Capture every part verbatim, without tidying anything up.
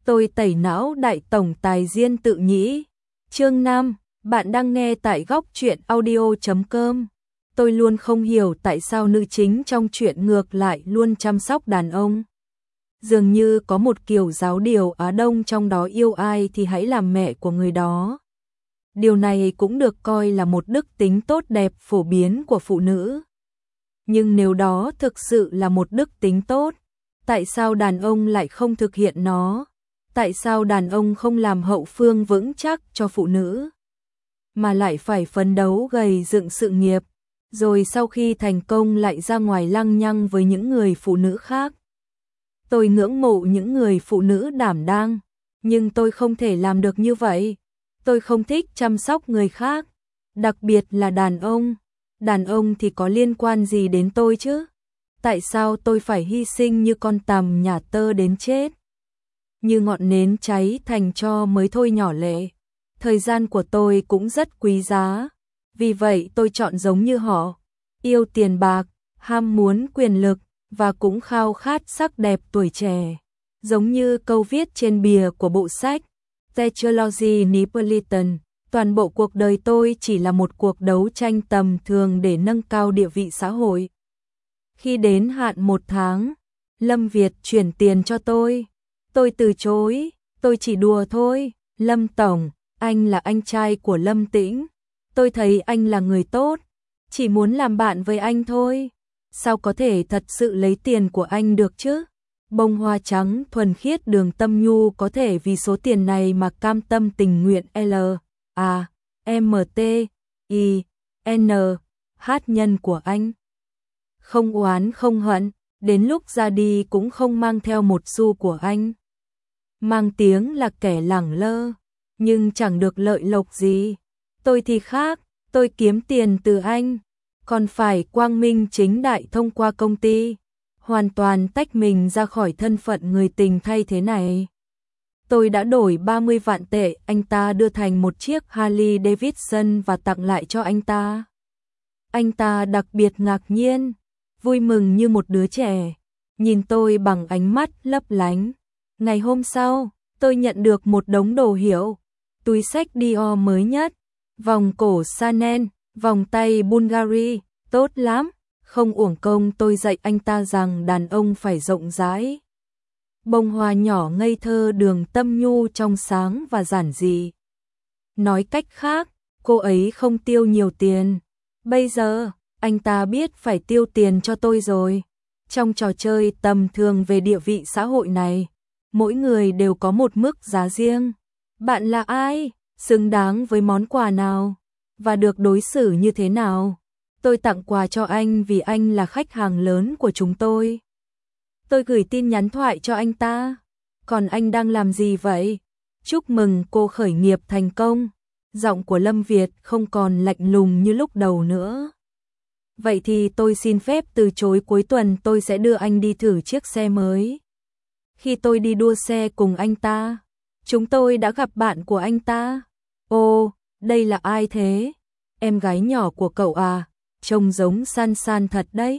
Tôi tẩy não đại tổng tài Diên tự nhĩ. Chương năm, bạn đang nghe tại góc truyện audio chấm com. Tôi luôn không hiểu tại sao nữ chính trong truyện ngược lại luôn chăm sóc đàn ông. Dường như có một kiểu giáo điều Á Đông trong đó yêu ai thì hãy làm mẹ của người đó. Điều này cũng được coi là một đức tính tốt đẹp phổ biến của phụ nữ. Nhưng nếu đó thực sự là một đức tính tốt, tại sao đàn ông lại không thực hiện nó? Tại sao đàn ông không làm hậu phương vững chắc cho phụ nữ, mà lại phải phấn đấu gầy dựng sự nghiệp, rồi sau khi thành công lại ra ngoài lăng nhăng với những người phụ nữ khác? Tôi ngưỡng mộ những người phụ nữ đảm đang, nhưng tôi không thể làm được như vậy. Tôi không thích chăm sóc người khác, đặc biệt là đàn ông. Đàn ông thì có liên quan gì đến tôi chứ? Tại sao tôi phải hy sinh như con tằm nhả tơ đến chết? Như ngọn nến cháy thành tro mới thôi nhỏ lệ. Thời gian của tôi cũng rất quý giá. Vì vậy tôi chọn giống như họ, yêu tiền bạc, ham muốn quyền lực và cũng khao khát sắc đẹp tuổi trẻ. Giống như câu viết trên bìa của bộ sách The Trilogy Neapolitan, toàn bộ cuộc đời tôi chỉ là một cuộc đấu tranh tầm thường để nâng cao địa vị xã hội. Khi đến hạn một tháng, Lâm Việt chuyển tiền cho tôi. Tôi từ chối, tôi chỉ đùa thôi. Lâm Tổng, anh là anh trai của Lâm Tĩnh. Tôi thấy anh là người tốt, chỉ muốn làm bạn với anh thôi. Sao có thể thật sự lấy tiền của anh được chứ? Bông hoa trắng thuần khiết Đường Tâm Nhu có thể vì số tiền này mà cam tâm tình nguyện L A M T I N H nhân của anh. Không oán không hận, đến lúc ra đi cũng không mang theo một xu của anh. Mang tiếng là kẻ lẳng lơ, nhưng chẳng được lợi lộc gì. Tôi thì khác, tôi kiếm tiền từ anh, còn phải quang minh chính đại thông qua công ty, hoàn toàn tách mình ra khỏi thân phận người tình thay thế này. Tôi đã đổi ba mươi vạn tệ anh ta đưa thành một chiếc Harley Davidson và tặng lại cho anh ta. Anh ta đặc biệt ngạc nhiên, vui mừng như một đứa trẻ, nhìn tôi bằng ánh mắt lấp lánh. Ngày hôm sau, tôi nhận được một đống đồ hiệu, túi xách Dior mới nhất, vòng cổ Chanel, vòng tay Bulgari, tốt lắm. Không uổng công tôi dạy anh ta rằng đàn ông phải rộng rãi. Bông hoa nhỏ ngây thơ Đường Tâm Nhu trong sáng và giản dị. Nói cách khác, cô ấy không tiêu nhiều tiền. Bây giờ, anh ta biết phải tiêu tiền cho tôi rồi. Trong trò chơi tầm thường về địa vị xã hội này, mỗi người đều có một mức giá riêng. Bạn là ai? Xứng đáng với món quà nào? Và được đối xử như thế nào? Tôi tặng quà cho anh vì anh là khách hàng lớn của chúng tôi. Tôi gửi tin nhắn thoại cho anh ta. Còn anh đang làm gì vậy? Chúc mừng cô khởi nghiệp thành công. Giọng của Lâm Việt không còn lạnh lùng như lúc đầu nữa. Vậy thì tôi xin phép từ chối, cuối tuần tôi sẽ đưa anh đi thử chiếc xe mới. Khi tôi đi đua xe cùng anh ta, chúng tôi đã gặp bạn của anh ta. Ồ, đây là ai thế? Em gái nhỏ của cậu à? Trông giống San San thật đấy.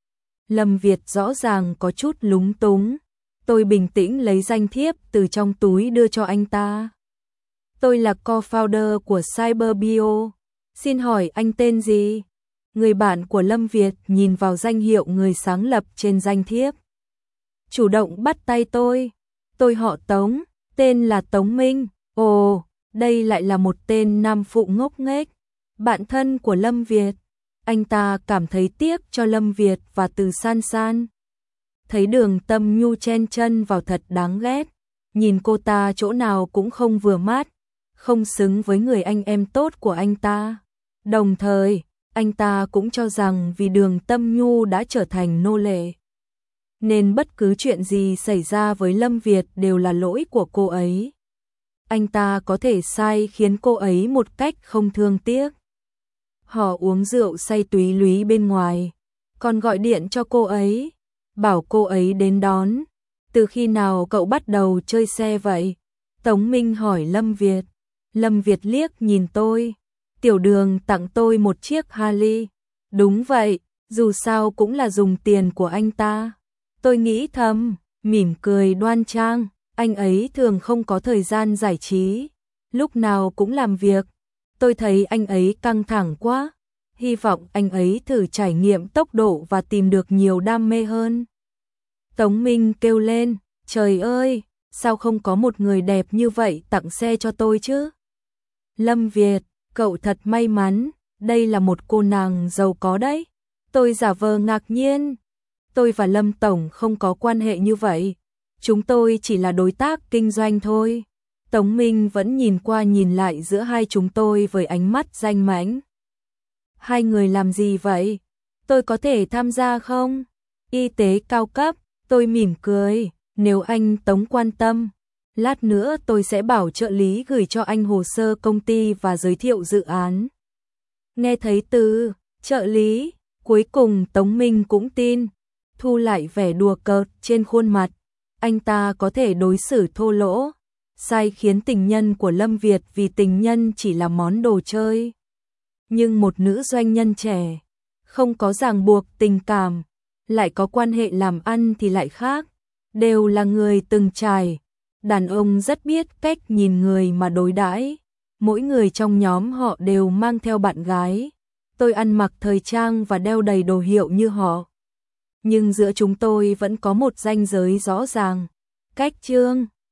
Lâm Việt rõ ràng có chút lúng túng. Tôi bình tĩnh lấy danh thiếp từ trong túi đưa cho anh ta. Tôi là co-founder của Cyberbio. Xin hỏi anh tên gì? Người bạn của Lâm Việt nhìn vào danh hiệu người sáng lập trên danh thiếp, chủ động bắt tay tôi. Tôi họ Tống, tên là Tống Minh. Ồ, đây lại là một tên nam phụ ngốc nghếch, bạn thân của Lâm Việt. Anh ta cảm thấy tiếc cho Lâm Việt và Từ San San. Thấy Đường Tâm Nhu chen chân vào thật đáng ghét. Nhìn cô ta chỗ nào cũng không vừa mắt, không xứng với người anh em tốt của anh ta. Đồng thời, anh ta cũng cho rằng vì Đường Tâm Nhu đã trở thành nô lệ, nên bất cứ chuyện gì xảy ra với Lâm Việt đều là lỗi của cô ấy. Anh ta có thể sai khiến cô ấy một cách không thương tiếc. Họ uống rượu say túy lúy bên ngoài, còn gọi điện cho cô ấy, bảo cô ấy đến đón. Từ khi nào cậu bắt đầu chơi xe vậy? Tống Minh hỏi Lâm Việt. Lâm Việt liếc nhìn tôi. Tiểu Đường tặng tôi một chiếc Harley. Đúng vậy, dù sao cũng là dùng tiền của anh ta. Tôi nghĩ thầm, mỉm cười đoan trang. Anh ấy thường không có thời gian giải trí, lúc nào cũng làm việc. Tôi thấy anh ấy căng thẳng quá, hy vọng anh ấy thử trải nghiệm tốc độ và tìm được nhiều đam mê hơn. Tống Minh kêu lên, trời ơi, sao không có một người đẹp như vậy tặng xe cho tôi chứ? Lâm Việt, cậu thật may mắn, đây là một cô nàng giàu có đấy. Tôi giả vờ ngạc nhiên. Tôi và Lâm Tổng không có quan hệ như vậy. Chúng tôi chỉ là đối tác kinh doanh thôi. Tống Minh vẫn nhìn qua nhìn lại giữa hai chúng tôi với ánh mắt danh mãnh. Hai người làm gì vậy? Tôi có thể tham gia không? Y tế cao cấp, tôi mỉm cười. Nếu anh Tống quan tâm, lát nữa tôi sẽ bảo trợ lý gửi cho anh hồ sơ công ty và giới thiệu dự án. Nghe thấy từ trợ lý, cuối cùng Tống Minh cũng tin. Thu lại vẻ đùa cợt trên khuôn mặt. Anh ta có thể đối xử thô lỗ, sai khiến tình nhân của Lâm Việt vì tình nhân chỉ là món đồ chơi. Nhưng một nữ doanh nhân trẻ, không có ràng buộc tình cảm, lại có quan hệ làm ăn thì lại khác. Đều là người từng trải. Đàn ông rất biết cách nhìn người mà đối đãi. Mỗi người trong nhóm họ đều mang theo bạn gái. Tôi ăn mặc thời trang và đeo đầy đồ hiệu như họ. Nhưng giữa chúng tôi vẫn có một ranh giới rõ ràng. Cách Trương